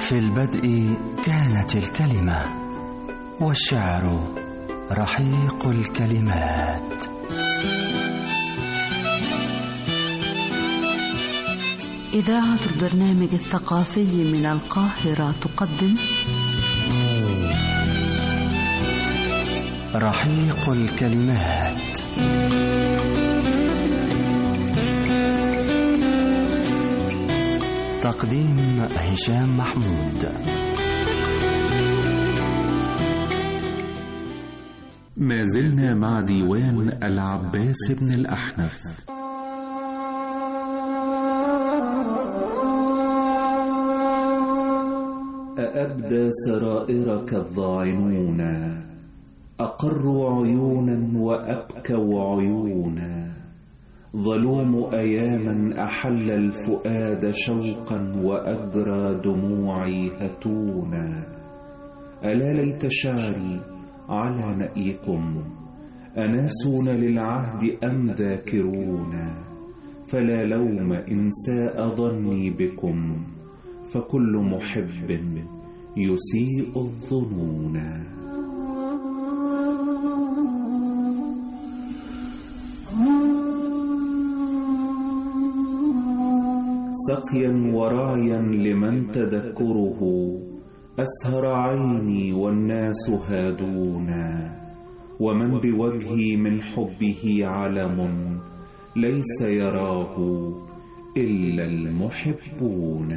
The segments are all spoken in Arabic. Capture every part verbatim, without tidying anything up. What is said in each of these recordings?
في البدء كانت الكلمة، والشعر رحيق الكلمات. إذاعة البرنامج الثقافي من القاهرة تقدم رحيق الكلمات. تقديم هشام محمود. ما زلنا مع ديوان العباس بن الأحنف. أأبدى سرائرك الضاعنون، أقروا عيونا وأبكوا عيونا، ظلوم أياما أحل الفؤاد شوقا وأجرى دموعي هتونا. ألا ليت شعري على نأيكم، أناسون للعهد أم ذاكرون، فلا لوم إن ساء ظني بكم، فكل محب يسيء الظنون. سقيا ورعيا لمن تذكره، أسهر عيني والناس هادونا، ومن بوجهي من حبه علم، ليس يراه إلا المحبون.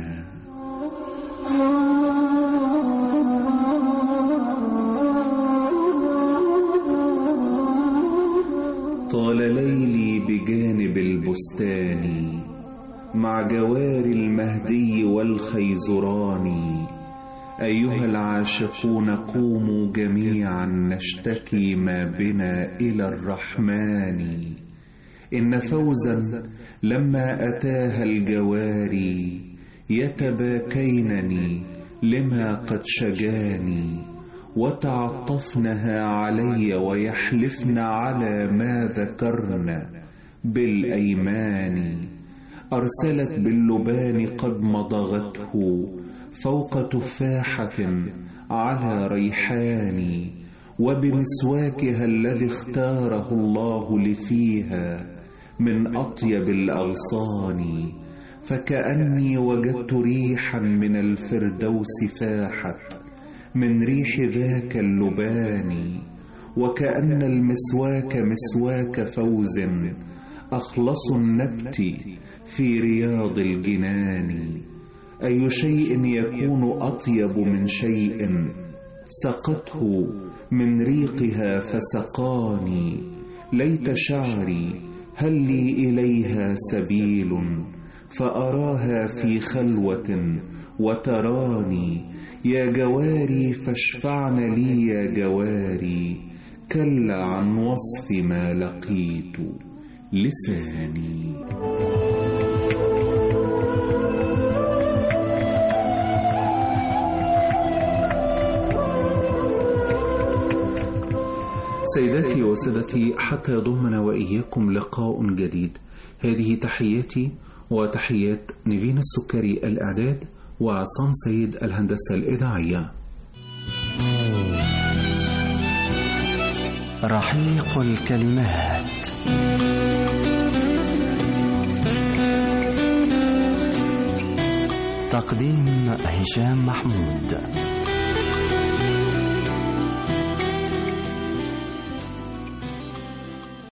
طال ليلي بجانب البستان، مع جوار المهدي والخيزران. أيها العاشقون قوموا جميعا، نشتكي ما بنا إلى الرحمن. إن فوزا لما أتاها الجواري، يتباكينني لما قد شجاني، وتعطفنها علي ويحلفن على ما ذكرن بالأيمان. أرسلت باللبان قد مضغته، فوق تفاحة على ريحان، وبمسواكها الذي اختاره الله لفيها من أطيب الأغصان. فكأني وجدت ريحا من الفردوس فاحت من ريح ذاك اللبان، وكأن المسواك مسواك فوز، أخلص النبت في رياض الجنان. أي شيء يكون أطيب من شيء، سقته من ريقها فسقاني. ليت شعري هل لي إليها سبيل، فأراها في خلوة وتراني. يا جواري فاشفعن لي يا جواري، كلا عن وصف ما لقيت لساني. سيداتي وسادتي، حتى يضمنا وإياكم لقاء جديد. هذه تحياتي وتحيات نيفين السكري الإعداد، وعصام سيد الهندسة الإذاعية. رحيق الكلمات. تقديم هشام محمود.